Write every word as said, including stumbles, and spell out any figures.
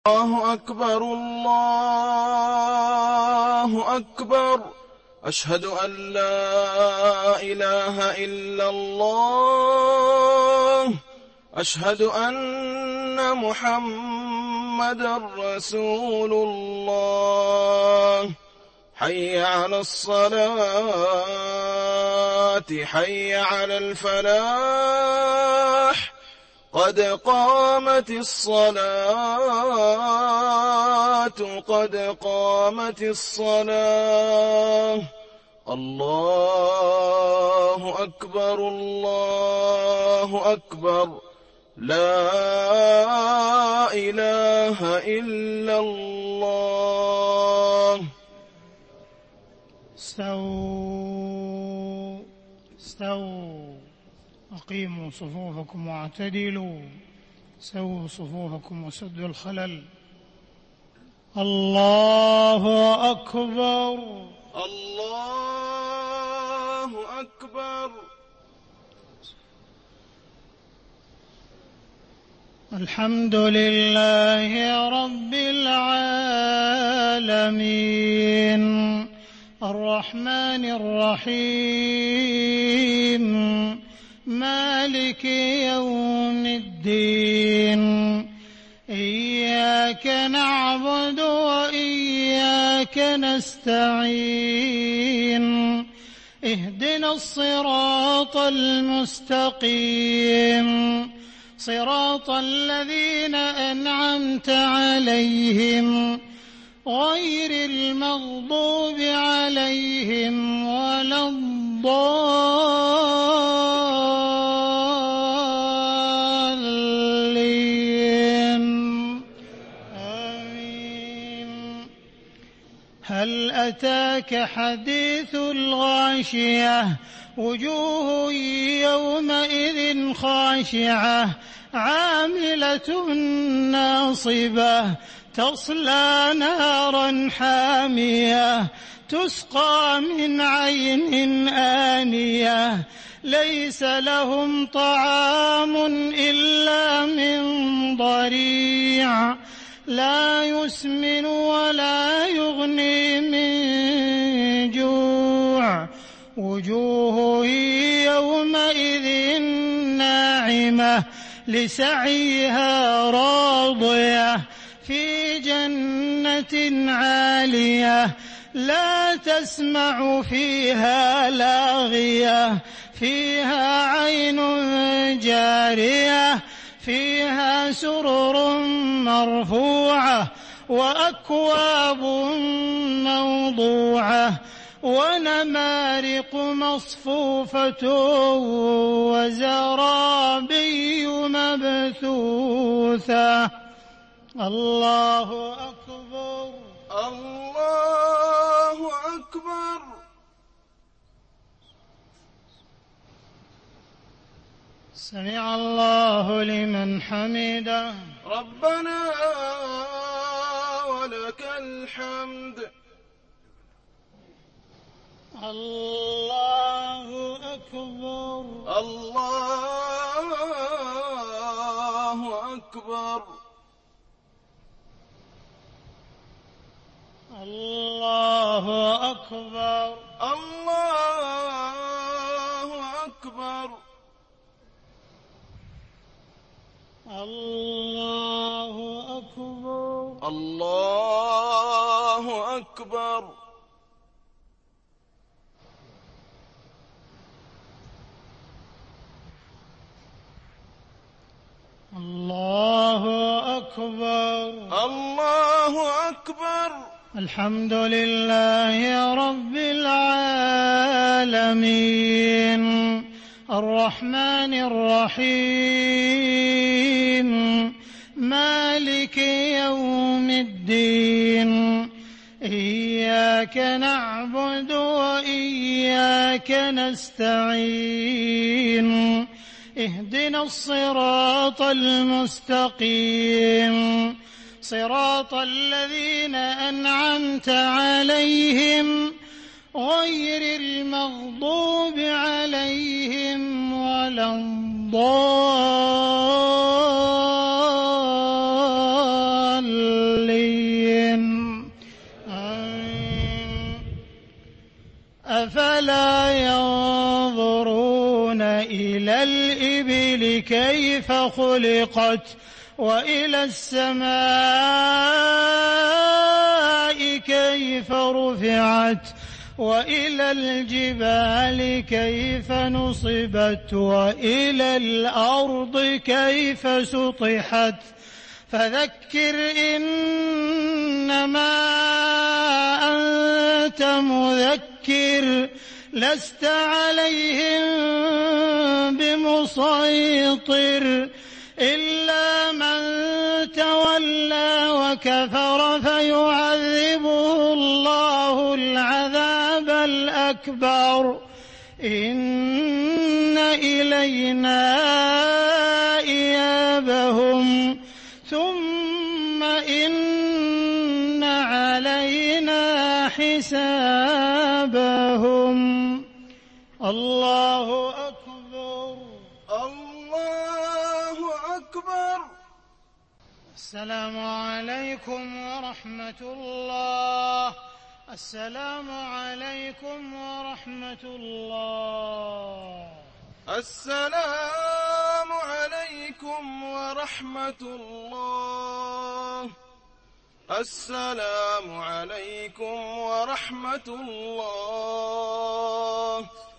الله أكبر الله أكبر أشهد أن لا إله إلا الله أشهد أن محمدًا رسول الله حي على الصلاة حي على الفلاح قد قامت الصلاة قد قامت الصلاة الله أكبر الله أكبر لا إله إلا الله. استووا استووا أقيموا صفوفكم واعتدلوا سووا صفوفكم وسدوا الخلل. الله أكبر الله أكبر. الحمد لله رب العالمين الرحمن الرحيم مالك يوم الدين إياك نعبد وإياك نستعين اهدنا الصراط المستقيم صراط الذين أنعمت عليهم غير المغضوب عليهم ولا الضالين آمين. هل أتاك حديث الغاشية وجوه يومئذ خاشعة عاملة ناصبة تصلى نارا حامية تسقى من عين آنية ليس لهم طعام إلا من ضريع لا يسمن ولا يغني من جوع وجوه يومئذ ناعمة لسعيها راضية في جنة عالية لا تسمع فيها لاغية فيها عين جارية فيها سرر مرفوعة وأكواب موضوعة ونمارق مصفوفة وزرابي مبثوثة. الله أكبر الله أكبر. سمع الله لمن حمده ربنا ولك الحمد. الله أكبر الله أكبر. الله أكبر الله أكبر. الله أكبر الله أكبر. الله أكبر الله أكبر. الحمد لله رب العالمين الرحمن الرحيم مالك يوم الدين إياك نعبد وإياك نستعين اهدنا الصراط المستقيم صراط الذين أنعمت عليهم غير المغضوب عليهم ولا الضالين أفلا ينظرون إلى الإبل كيف خلقت وإلى السماء كيف رفعت وإلى الجبال كيف نصبت وإلى الأرض كيف سطحت فذكر إنما أنت مذكر لست عليهم بمسيطر إلا من تولى وكفر فيعذبه الله العذاب الأكبر إن إلينا إيابهم ثم إن علينا حسابهم. الله أكبر. الله أكبر. السلام عليكم ورحمة الله. السلام عليكم ورحمة الله. السلام عليكم ورحمة الله. السلام عليكم ورحمة الله.